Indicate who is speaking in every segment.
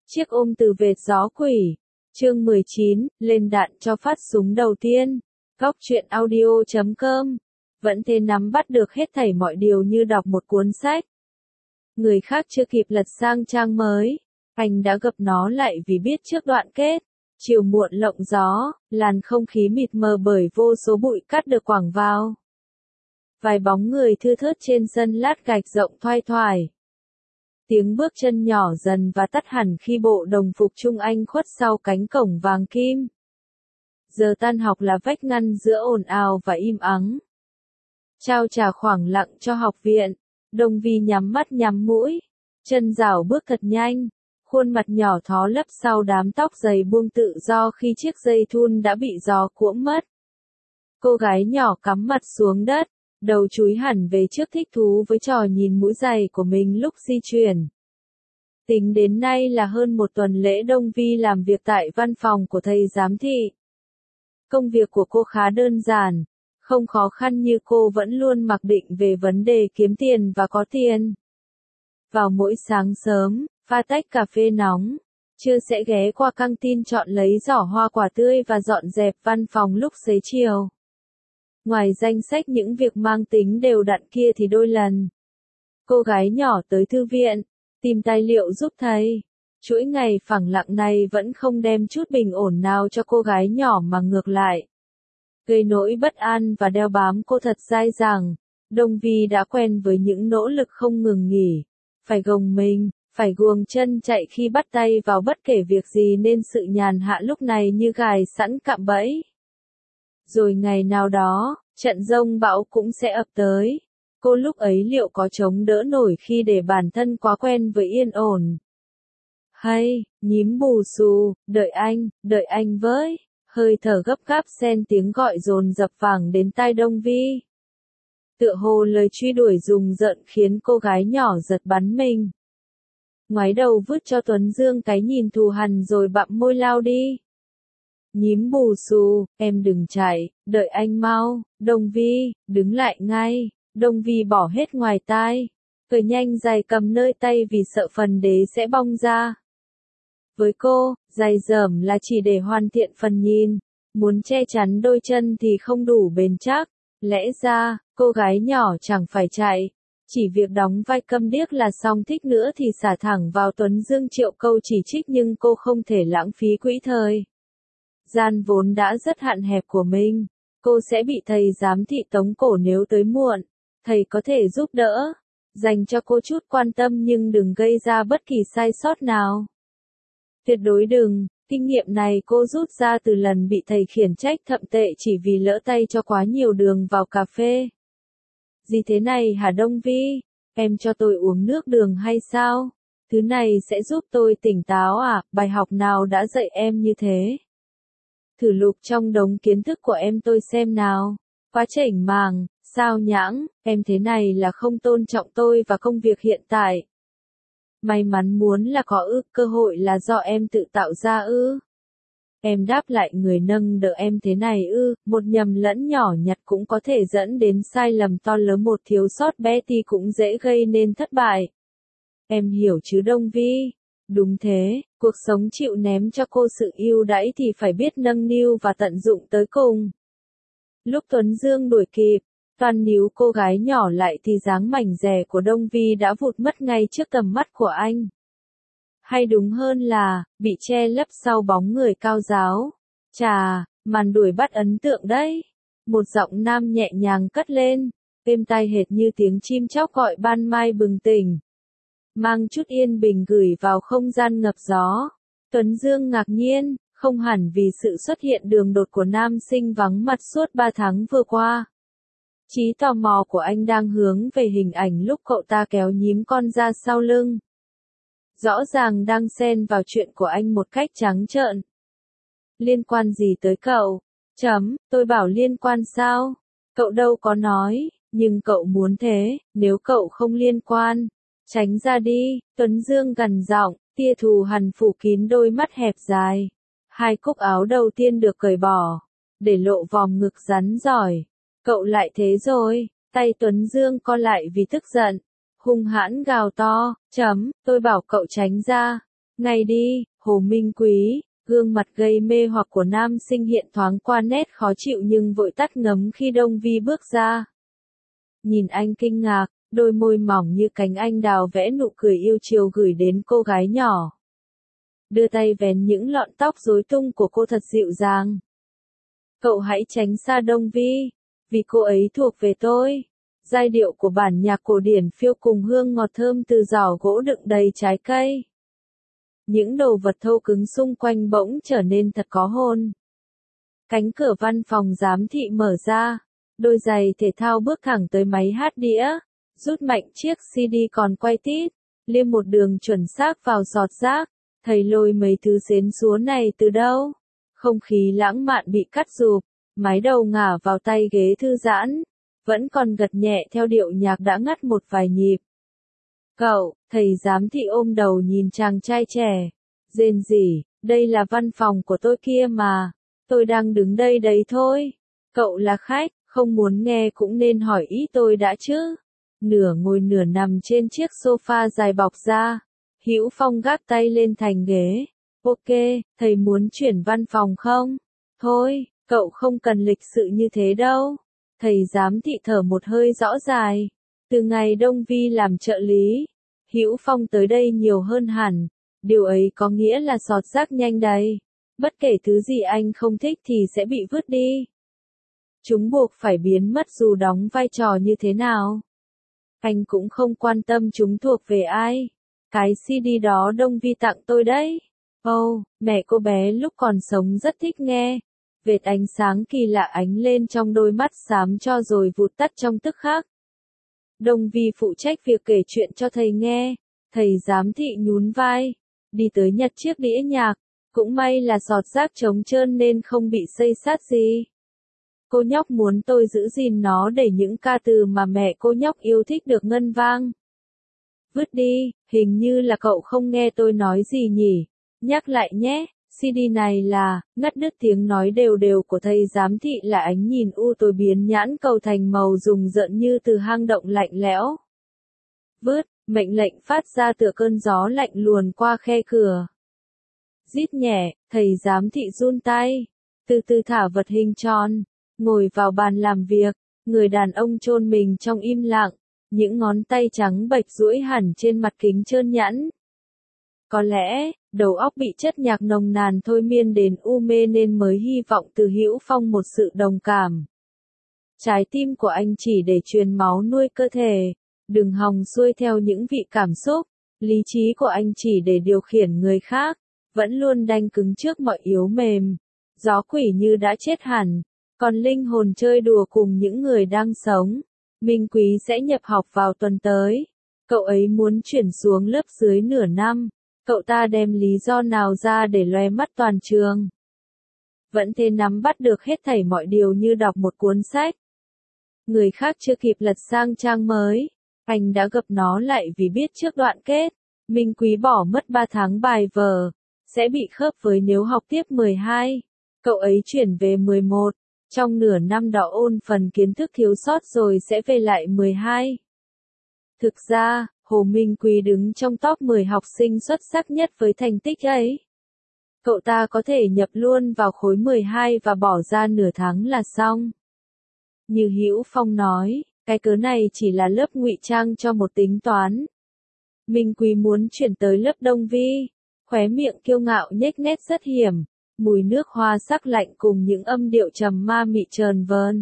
Speaker 1: Chiếc ôm từ vệt gió quỷ. Chương 19, lên đạn cho phát súng đầu tiên. Góc truyện audio.com. Vẫn thế nắm bắt được hết thảy mọi điều như đọc một cuốn sách. Người khác chưa kịp lật sang trang mới, anh đã gập nó lại vì biết trước đoạn kết. Chiều muộn lộng gió, làn không khí mịt mờ bởi vô số bụi cát được quẳng vào. Vài bóng người thưa thớt trên sân lát gạch rộng thoai thoải. Tiếng bước chân nhỏ dần và tắt hẳn khi bộ đồng phục Trung Anh khuất sau cánh cổng vàng kim. Giờ tan học là vách ngăn giữa ồn ào và im ắng. Trao trả khoảng lặng cho học viện, Đông Vi nhắm mắt nhắm mũi, chân rảo bước thật nhanh, khuôn mặt nhỏ thó lấp sau đám tóc dày buông tự do khi chiếc dây thun đã bị gió cuỗm mất. Cô gái nhỏ cắm mặt xuống đất, đầu chúi hẳn về trước thích thú với trò nhìn mũi giày của mình lúc di chuyển. Tính đến nay là hơn một tuần lễ Đông Vi làm việc tại văn phòng của thầy giám thị. Công việc của cô khá đơn giản, không khó khăn như cô vẫn luôn mặc định về vấn đề kiếm tiền và có tiền. Vào mỗi sáng sớm, pha tách cà phê nóng, trưa sẽ ghé qua căng tin chọn lấy giỏ hoa quả tươi và dọn dẹp văn phòng lúc xế chiều. Ngoài danh sách những việc mang tính đều đặn kia thì đôi lần, cô gái nhỏ tới thư viện, tìm tài liệu giúp thầy. Chuỗi ngày phẳng lặng này vẫn không đem chút bình ổn nào cho cô gái nhỏ mà ngược lại gây nỗi bất an và đeo bám cô thật dai dẳng. Đông Vi đã quen với những nỗ lực không ngừng nghỉ, phải gồng mình, phải guồng chân chạy khi bắt tay vào bất kể việc gì nên sự nhàn hạ lúc này như gài sẵn cạm bẫy. Rồi ngày nào đó, trận giông bão cũng sẽ ập tới. Cô lúc ấy liệu có chống đỡ nổi khi để bản thân quá quen với yên ổn? Hay, nhím bù xù, đợi anh với. Hơi thở gấp gáp xen tiếng gọi dồn dập vẳng đến tai Đông Vi. Tựa hồ lời truy đuổi rùng rợn khiến cô gái nhỏ giật bắn mình. Ngoái đầu vứt cho Tuấn Dương cái nhìn thù hằn rồi bặm môi lao đi. Nhím bù xù, em đừng chạy, đợi anh mau. Đông Vi, đứng lại ngay. Đông Vi bỏ hết ngoài tai, cởi nhanh giày cầm nơi tay vì sợ phần đế sẽ bong ra. Với cô, giày dởm là chỉ để hoàn thiện phần nhìn, muốn che chắn đôi chân thì không đủ bền chắc. Lẽ ra, cô gái nhỏ chẳng phải chạy, chỉ việc đóng vai câm điếc là xong, thích nữa thì xả thẳng vào Tuấn Dương triệu câu chỉ trích, nhưng cô không thể lãng phí quỹ thời gian vốn đã rất hạn hẹp của mình. Cô sẽ bị thầy giám thị tống cổ nếu tới muộn. Thầy có thể giúp đỡ, dành cho cô chút quan tâm nhưng đừng gây ra bất kỳ sai sót nào. Tuyệt đối đừng. Kinh nghiệm này cô rút ra từ lần bị thầy khiển trách thậm tệ chỉ vì lỡ tay cho quá nhiều đường vào cà phê. Gì thế này hả Đông Vi? Em cho tôi uống nước đường hay sao? Thứ này sẽ giúp tôi tỉnh táo à? Bài học nào đã dạy em như thế? Thử lục trong đống kiến thức của em tôi xem nào. Quá chểnh màng, sao nhãng, em thế này là không tôn trọng tôi và công việc hiện tại. May mắn muốn là có ư, cơ hội là do em tự tạo ra ư. Em đáp lại người nâng đỡ em thế này ư, một nhầm lẫn nhỏ nhặt cũng có thể dẫn đến sai lầm to lớn, một thiếu sót bé thì cũng dễ gây nên thất bại. Em hiểu chứ Đông Vi? Đúng thế, cuộc sống chịu ném cho cô sự ưu đãi thì phải biết nâng niu và tận dụng tới cùng. Lúc Tuấn Dương đuổi kịp, toan níu cô gái nhỏ lại thì dáng mảnh dè của Đông Vi đã vụt mất ngay trước tầm mắt của anh. Hay đúng hơn là, bị che lấp sau bóng người cao ráo. Chà, màn đuổi bắt ấn tượng đấy. Một giọng nam nhẹ nhàng cất lên, êm tai hệt như tiếng chim chóc gọi ban mai bừng tỉnh. Mang chút yên bình gửi vào không gian ngập gió. Tuấn Dương ngạc nhiên, không hẳn vì sự xuất hiện đường đột của nam sinh vắng mặt suốt 3 tháng vừa qua. Trí tò mò của anh đang hướng về hình ảnh lúc cậu ta kéo nhím con ra sau lưng. Rõ ràng đang xen vào chuyện của anh một cách trắng trợn. Liên quan gì tới cậu? Tôi bảo liên quan sao? Cậu đâu có nói, nhưng cậu muốn thế, nếu cậu không liên quan, tránh ra đi. Tuấn Dương gằn giọng, tia thù hằn phủ kín đôi mắt hẹp dài. Hai cúc áo đầu tiên được cởi bỏ, để lộ vòm ngực rắn giỏi. Cậu lại thế rồi, tay Tuấn Dương co lại vì tức giận. Hung hãn gào to, tôi bảo cậu tránh ra. Ngay đi, Hồ Minh Quý. Gương mặt gây mê hoặc của nam sinh hiện thoáng qua nét khó chịu nhưng vội tắt ngấm khi Đông Vi bước ra. Nhìn anh kinh ngạc, đôi môi mỏng như cánh anh đào vẽ nụ cười yêu chiều gửi đến cô gái nhỏ. Đưa tay vén những lọn tóc rối tung của cô thật dịu dàng. Cậu hãy tránh xa Đông Vi, vì cô ấy thuộc về tôi. Giai điệu của bản nhạc cổ điển phiêu cùng hương ngọt thơm từ giỏ gỗ đựng đầy trái cây. Những đồ vật thô cứng xung quanh bỗng trở nên thật có hồn. Cánh cửa văn phòng giám thị mở ra, đôi giày thể thao bước thẳng tới máy hát đĩa, rút mạnh chiếc CD còn quay tít, liêm một đường chuẩn xác vào giọt rác. Thầy lôi mấy thứ xến xúa này từ đâu? Không khí lãng mạn bị cắt rụp, mái đầu ngả vào tay ghế thư giãn, vẫn còn gật nhẹ theo điệu nhạc đã ngắt một vài nhịp. Cậu, thầy giám thị ôm đầu nhìn chàng trai trẻ, rên rỉ, đây là văn phòng của tôi kia mà, tôi đang đứng đây đấy thôi. Cậu là khách, không muốn nghe cũng nên hỏi ý tôi đã chứ. Nửa ngồi nửa nằm trên chiếc sofa dài bọc da, Hữu Phong gác tay lên thành ghế. Ok, thầy muốn chuyển văn phòng không? Thôi, cậu không cần lịch sự như thế đâu. Thầy giám thị thở một hơi rõ dài. Từ ngày Đông Vi làm trợ lý, Hữu Phong tới đây nhiều hơn hẳn. Điều ấy có nghĩa là xọt rác nhanh đấy. Bất kể thứ gì anh không thích thì sẽ bị vứt đi. Chúng buộc phải biến mất dù đóng vai trò như thế nào. Anh cũng không quan tâm chúng thuộc về ai. Cái CD đó Đông Vi tặng tôi đấy. Mẹ cô bé lúc còn sống rất thích nghe. Vệt ánh sáng kỳ lạ ánh lên trong đôi mắt xám cho rồi vụt tắt trong tức khắc. Đông Vi phụ trách việc kể chuyện cho thầy nghe. Thầy giám thị nhún vai, đi tới nhặt chiếc đĩa nhạc. Cũng may là giọt rác trống trơn nên không bị xây xát gì. Cô nhóc muốn tôi giữ gìn nó để những ca từ mà mẹ cô nhóc yêu thích được ngân vang. Vứt đi, hình như là cậu không nghe tôi nói gì nhỉ. Nhắc lại nhé, CD này là, ngắt đứt tiếng nói đều đều của thầy giám thị là ánh nhìn u tối biến nhãn cầu thành màu rùng rợn như từ hang động lạnh lẽo. Vứt, mệnh lệnh phát ra tựa cơn gió lạnh luồn qua khe cửa. Rít nhẹ, thầy giám thị run tay, từ từ thả vật hình tròn, ngồi vào bàn làm việc, người đàn ông chôn mình trong im lặng, những ngón tay trắng bệch duỗi hẳn trên mặt kính trơn nhẵn. Có lẽ, đầu óc bị chất nhạc nồng nàn thôi miên đến u mê nên mới hy vọng từ Hữu Phong một sự đồng cảm. Trái tim của anh chỉ để truyền máu nuôi cơ thể, đừng hòng xuôi theo những vị cảm xúc, lý trí của anh chỉ để điều khiển người khác, vẫn luôn đanh cứng trước mọi yếu mềm. Gió quỷ như đã chết hẳn, còn linh hồn chơi đùa cùng những người đang sống. Minh Quý sẽ nhập học vào tuần tới. Cậu ấy muốn chuyển xuống lớp dưới nửa năm. Cậu ta đem lý do nào ra để loe mắt toàn trường? Vẫn thế nắm bắt được hết thảy mọi điều như đọc một cuốn sách. Người khác chưa kịp lật sang trang mới, anh đã gập nó lại vì biết trước đoạn kết. Minh Quý bỏ mất 3 tháng bài vở, sẽ bị khớp với nếu học tiếp 12. Cậu ấy chuyển về 11. Trong nửa năm đó ôn phần kiến thức thiếu sót rồi sẽ về lại 12. Thực ra, Hồ Minh Quý đứng trong top 10 học sinh xuất sắc nhất với thành tích ấy. Cậu ta có thể nhập luôn vào khối 12 và bỏ ra nửa tháng là xong. Như Hữu Phong nói, cái cớ này chỉ là lớp ngụy trang cho một tính toán. Minh Quý muốn chuyển tới lớp Đông Vi, khóe miệng kiêu ngạo nhếch nét rất hiểm. Mùi nước hoa sắc lạnh cùng những âm điệu trầm ma mị trờn vờn.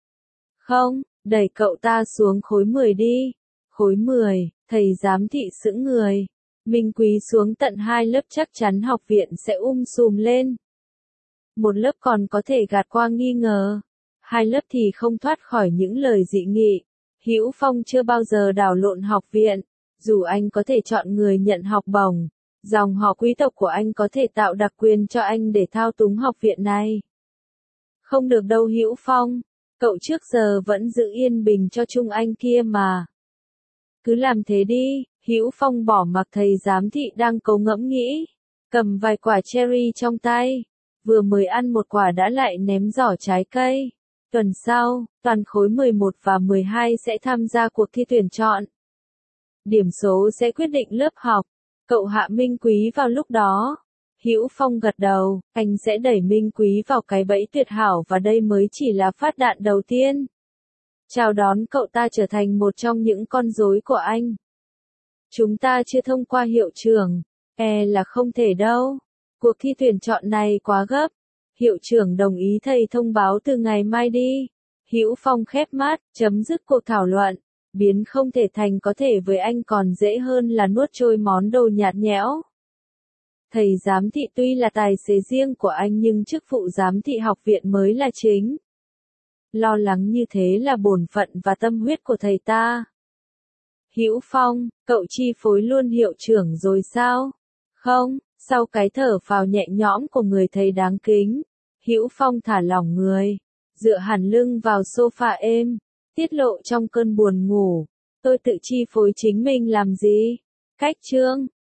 Speaker 1: Không, đẩy cậu ta xuống khối 10 đi. Khối 10, thầy giám thị sững người. Minh Quý xuống tận 2 lớp chắc chắn học viện sẽ sùm lên. Một lớp còn có thể gạt qua nghi ngờ. 2 lớp thì không thoát khỏi những lời dị nghị. Hữu Phong chưa bao giờ đảo lộn học viện. Dù anh có thể chọn người nhận học bổng, dòng họ quý tộc của anh có thể tạo đặc quyền cho anh để thao túng học viện này. Không được đâu Hữu Phong, cậu trước giờ vẫn giữ yên bình cho Trung Anh kia mà. Cứ làm thế đi, Hữu Phong bỏ mặc thầy giám thị đang cố ngẫm nghĩ, cầm vài quả cherry trong tay, vừa mới ăn một quả đã lại ném giỏ trái cây. Tuần sau, toàn khối 11 và 12 sẽ tham gia cuộc thi tuyển chọn. Điểm số sẽ quyết định lớp học. Cậu hạ Minh Quý vào lúc đó. Hữu Phong gật đầu, anh sẽ đẩy Minh Quý vào cái bẫy tuyệt hảo và đây mới chỉ là phát đạn đầu tiên. Chào đón cậu ta trở thành một trong những con rối của anh. Chúng ta chưa thông qua hiệu trưởng, là không thể đâu. Cuộc thi tuyển chọn này quá gấp. Hiệu trưởng đồng ý thầy thông báo từ ngày mai đi. Hữu Phong khép mắt, chấm dứt cuộc thảo luận. Biến không thể thành có thể với anh còn dễ hơn là nuốt trôi món đồ nhạt nhẽo. Thầy giám thị tuy là tài xế riêng của anh nhưng chức vụ giám thị học viện mới là chính. Lo lắng như thế là bổn phận và tâm huyết của thầy ta. Hữu Phong, cậu chi phối luôn hiệu trưởng rồi sao? Không, sau cái thở phào nhẹ nhõm của người thầy đáng kính, Hữu Phong thả lỏng người, dựa hẳn lưng vào sofa êm, tiết lộ trong cơn buồn ngủ, tôi tự chi phối chính mình làm gì? Cách chương